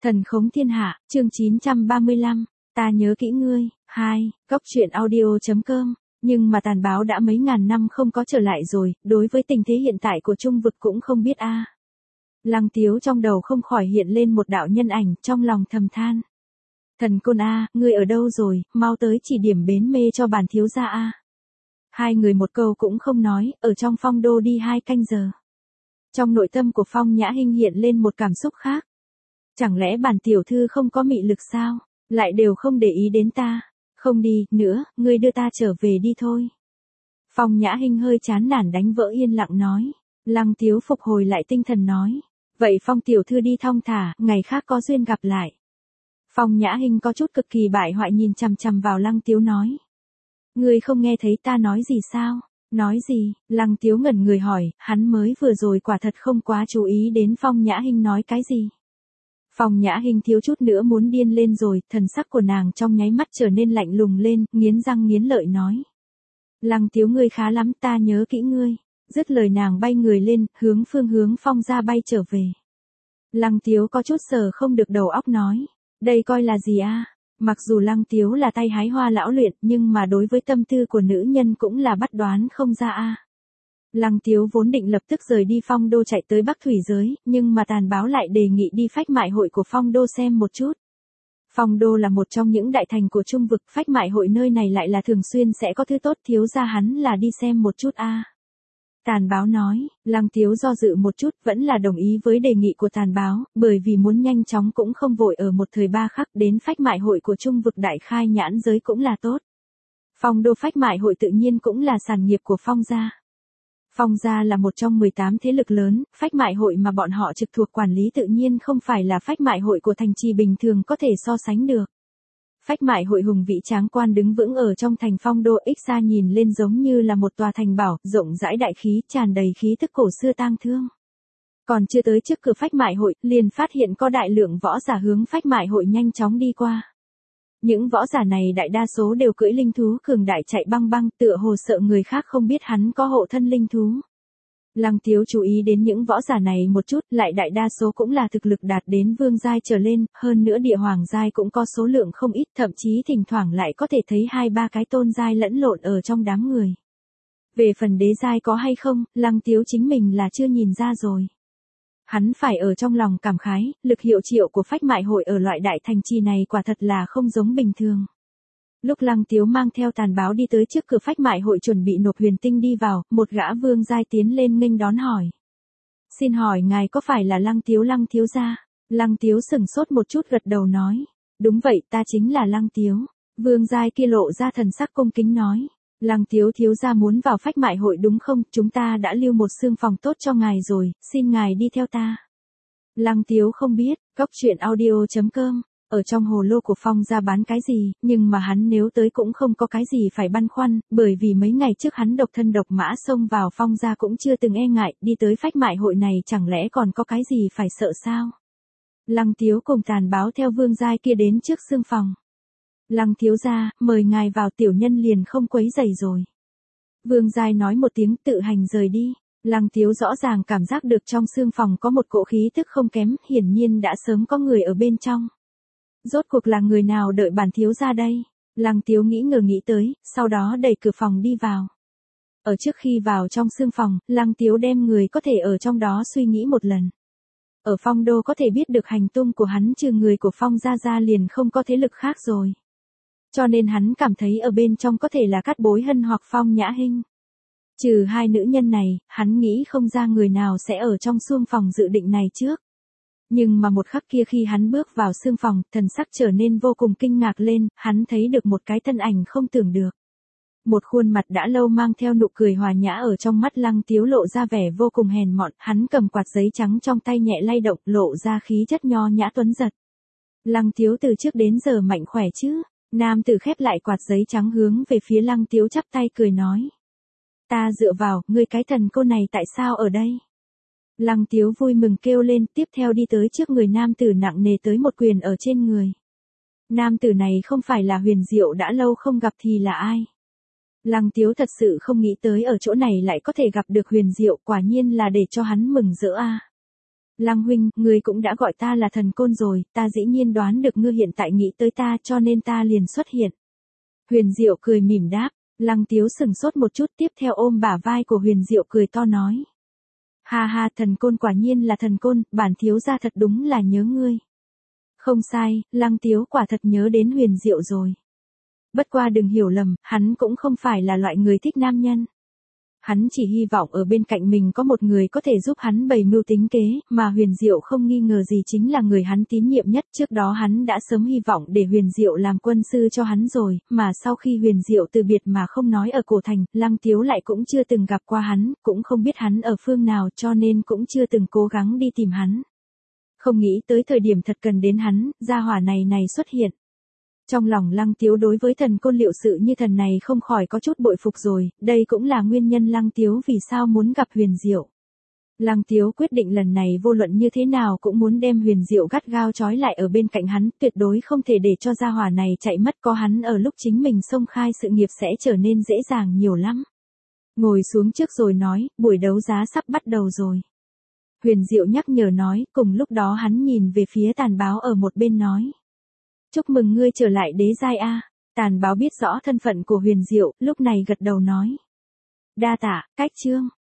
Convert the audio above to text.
Thần khống thiên hạ, chương 935, ta nhớ kỹ ngươi, 2, góc truyện audio.com. Nhưng mà tàn báo đã mấy ngàn năm không có trở lại rồi, đối với tình thế hiện tại của Trung vực cũng không biết a. Lăng Tiếu trong đầu không khỏi hiện lên một đạo nhân ảnh, trong lòng thầm than. Thần côn a, ngươi ở đâu rồi, mau tới chỉ điểm bến mê cho bản thiếu gia a. Hai người một câu cũng không nói, ở trong phong đô đi 2 canh giờ. Trong nội tâm của Phong Nhã Hinh hiện lên một cảm xúc khác. Chẳng lẽ bản tiểu thư không có mị lực sao, lại đều không để ý đến ta, không đi, nữa, ngươi đưa ta trở về đi thôi. Phong Nhã Hinh hơi chán nản đánh vỡ yên lặng nói, Lăng Tiếu phục hồi lại tinh thần nói, vậy Phong tiểu thư đi thong thả, ngày khác có duyên gặp lại. Phong Nhã Hinh có chút cực kỳ bại hoại nhìn chằm chằm vào Lăng Tiếu nói, ngươi không nghe thấy ta nói gì sao? Nói gì? Lăng Tiếu ngẩn người hỏi, hắn mới vừa rồi quả thật không quá chú ý đến Phong Nhã Hinh nói cái gì. Phong Nhã Hinh thiếu chút nữa muốn điên lên rồi, thần sắc của nàng trong nháy mắt trở nên lạnh lùng lên, nghiến răng nghiến lợi nói. Lăng Tiếu ngươi khá lắm, ta nhớ kỹ ngươi. Dứt lời nàng bay người lên, hướng Phong ra bay trở về. Lăng Tiếu có chút sờ không được đầu óc nói, đây coi là gì a? Mặc dù Lăng Tiếu là tay hái hoa lão luyện, nhưng mà đối với tâm tư của nữ nhân cũng là bắt đoán không ra a. Lăng Tiếu vốn định lập tức rời đi phong đô chạy tới Bắc Thủy giới, nhưng mà tàn báo lại đề nghị đi phách mại hội của phong đô xem một chút. Phong đô là một trong những đại thành của Trung vực, phách mại hội nơi này lại là thường xuyên sẽ có thứ tốt, thiếu gia hắn là đi xem một chút a. Tàn báo nói, Lăng Tiếu do dự một chút vẫn là đồng ý với đề nghị của tàn báo, bởi vì muốn nhanh chóng cũng không vội ở một thời ba khắc, đến phách mại hội của Trung vực đại khai nhãn giới cũng là tốt. Phong đô phách mại hội tự nhiên cũng là sản nghiệp của Phong gia. Phong gia là một trong 18 thế lực lớn, phách mại hội mà bọn họ trực thuộc quản lý tự nhiên không phải là phách mại hội của thành trì bình thường có thể so sánh được. Phách mại hội hùng vĩ tráng quan đứng vững ở trong thành phong đô, ích xa nhìn lên giống như là một tòa thành bảo, rộng rãi đại khí, tràn đầy khí thức cổ xưa tang thương. Còn chưa tới trước cửa phách mại hội, liền phát hiện có đại lượng võ giả hướng phách mại hội nhanh chóng đi qua. Những võ giả này đại đa số đều cưỡi linh thú cường đại chạy băng băng, tựa hồ sợ người khác không biết hắn có hộ thân linh thú. Lăng Tiếu chú ý đến những võ giả này một chút, lại đại đa số cũng là thực lực đạt đến vương giai trở lên, hơn nữa địa hoàng giai cũng có số lượng không ít, thậm chí thỉnh thoảng lại có thể thấy 2-3 cái tôn giai lẫn lộn ở trong đám người. Về phần đế giai có hay không, Lăng Tiếu chính mình là chưa nhìn ra rồi. Hắn phải ở trong lòng cảm khái, lực hiệu triệu của phách mại hội ở loại đại thành trì này quả thật là không giống bình thường. Lúc Lăng Tiếu mang theo tàn báo đi tới trước cửa phách mại hội chuẩn bị nộp huyền tinh đi vào, một gã vương giai tiến lên nghênh đón hỏi. Xin hỏi ngài có phải là Lăng thiếu gia? Lăng Tiếu sừng sốt một chút gật đầu nói. Đúng vậy, ta chính là Lăng Tiếu. Vương giai kia lộ ra thần sắc cung kính nói. Lăng Tiếu thiếu gia muốn vào phách mại hội đúng không? Chúng ta đã lưu một xương phòng tốt cho ngài rồi, xin ngài đi theo ta. Lăng Tiếu không biết, góc truyện audio.com. Ở trong hồ lô của Phong gia bán cái gì, nhưng mà hắn nếu tới cũng không có cái gì phải băn khoăn, bởi vì mấy ngày trước hắn độc thân độc mã xông vào Phong gia cũng chưa từng e ngại, đi tới phách mại hội này chẳng lẽ còn có cái gì phải sợ sao? Lăng Tiếu cùng tàn báo theo vương giai kia đến trước xương phòng. Lăng thiếu gia, mời ngài vào, tiểu nhân liền không quấy rầy rồi. Vương giai nói một tiếng tự hành rời đi. Lăng Tiếu rõ ràng cảm giác được trong xương phòng có một cỗ khí tức không kém, hiển nhiên đã sớm có người ở bên trong. Rốt cuộc là người nào đợi bản thiếu gia đây? Lăng Tiếu nghĩ tới, sau đó đẩy cửa phòng đi vào. Ở trước khi vào trong xương phòng, Lăng Tiếu đem người có thể ở trong đó suy nghĩ một lần. Ở phong đô có thể biết được hành tung của hắn trừ người của Phong gia ra liền không có thế lực khác rồi. Cho nên hắn cảm thấy ở bên trong có thể là Cát Bối Hân hoặc Phong Nhã Hinh. Trừ hai nữ nhân này, hắn nghĩ không ra người nào sẽ ở trong xương phòng dự định này trước. Nhưng mà một khắc kia khi hắn bước vào xương phòng, thần sắc trở nên vô cùng kinh ngạc lên, hắn thấy được một cái thân ảnh không tưởng được. Một khuôn mặt đã lâu mang theo nụ cười hòa nhã ở trong mắt Lăng Tiếu lộ ra vẻ vô cùng hèn mọn, hắn cầm quạt giấy trắng trong tay nhẹ lay động, lộ ra khí chất nho nhã tuấn giật. Lăng Tiếu từ trước đến giờ mạnh khỏe chứ? Nam tử khép lại quạt giấy trắng hướng về phía Lăng Tiếu chắp tay cười nói. Ta dựa vào, ngươi cái thần cô này tại sao ở đây? Lăng Tiếu vui mừng kêu lên, tiếp theo đi tới trước người nam tử nặng nề tới một quyền ở trên người. Nam tử này không phải là Huyền Diệu đã lâu không gặp thì là ai? Lăng Tiếu thật sự không nghĩ tới ở chỗ này lại có thể gặp được Huyền Diệu, quả nhiên là để cho hắn mừng rỡ a. Lăng huynh, ngươi cũng đã gọi ta là thần côn rồi, ta dĩ nhiên đoán được ngươi hiện tại nghĩ tới ta cho nên ta liền xuất hiện. Huyền Diệu cười mỉm đáp, Lăng Tiếu sừng sốt một chút tiếp theo ôm bả vai của Huyền Diệu cười to nói. Ha ha, thần côn quả nhiên là thần côn, bản thiếu gia thật đúng là nhớ ngươi. Không sai, Lăng Tiếu quả thật nhớ đến Huyền Diệu rồi. Bất qua đừng hiểu lầm, hắn cũng không phải là loại người thích nam nhân. Hắn chỉ hy vọng ở bên cạnh mình có một người có thể giúp hắn bày mưu tính kế, mà Huyền Diệu không nghi ngờ gì chính là người hắn tín nhiệm nhất. Trước đó hắn đã sớm hy vọng để Huyền Diệu làm quân sư cho hắn rồi, mà sau khi Huyền Diệu từ biệt mà không nói ở cổ thành, Lăng Tiếu lại cũng chưa từng gặp qua hắn, cũng không biết hắn ở phương nào cho nên cũng chưa từng cố gắng đi tìm hắn. Không nghĩ tới thời điểm thật cần đến hắn, gia hỏa này xuất hiện. Trong lòng Lăng Tiếu đối với thần côn liệu sự như thần này không khỏi có chút bội phục rồi, đây cũng là nguyên nhân Lăng Tiếu vì sao muốn gặp Huyền Diệu. Lăng Tiếu quyết định lần này vô luận như thế nào cũng muốn đem Huyền Diệu gắt gao trói lại ở bên cạnh hắn, tuyệt đối không thể để cho gia hỏa này chạy mất, có hắn ở lúc chính mình xông khai sự nghiệp sẽ trở nên dễ dàng nhiều lắm. Ngồi xuống trước rồi nói, buổi đấu giá sắp bắt đầu rồi. Huyền Diệu nhắc nhở nói, cùng lúc đó hắn nhìn về phía Tàn Báo ở một bên nói. Chúc mừng ngươi trở lại đế giai a. Tàn Báo biết rõ thân phận của Huyền Diệu, lúc này gật đầu nói. Đa tạ, cách chương.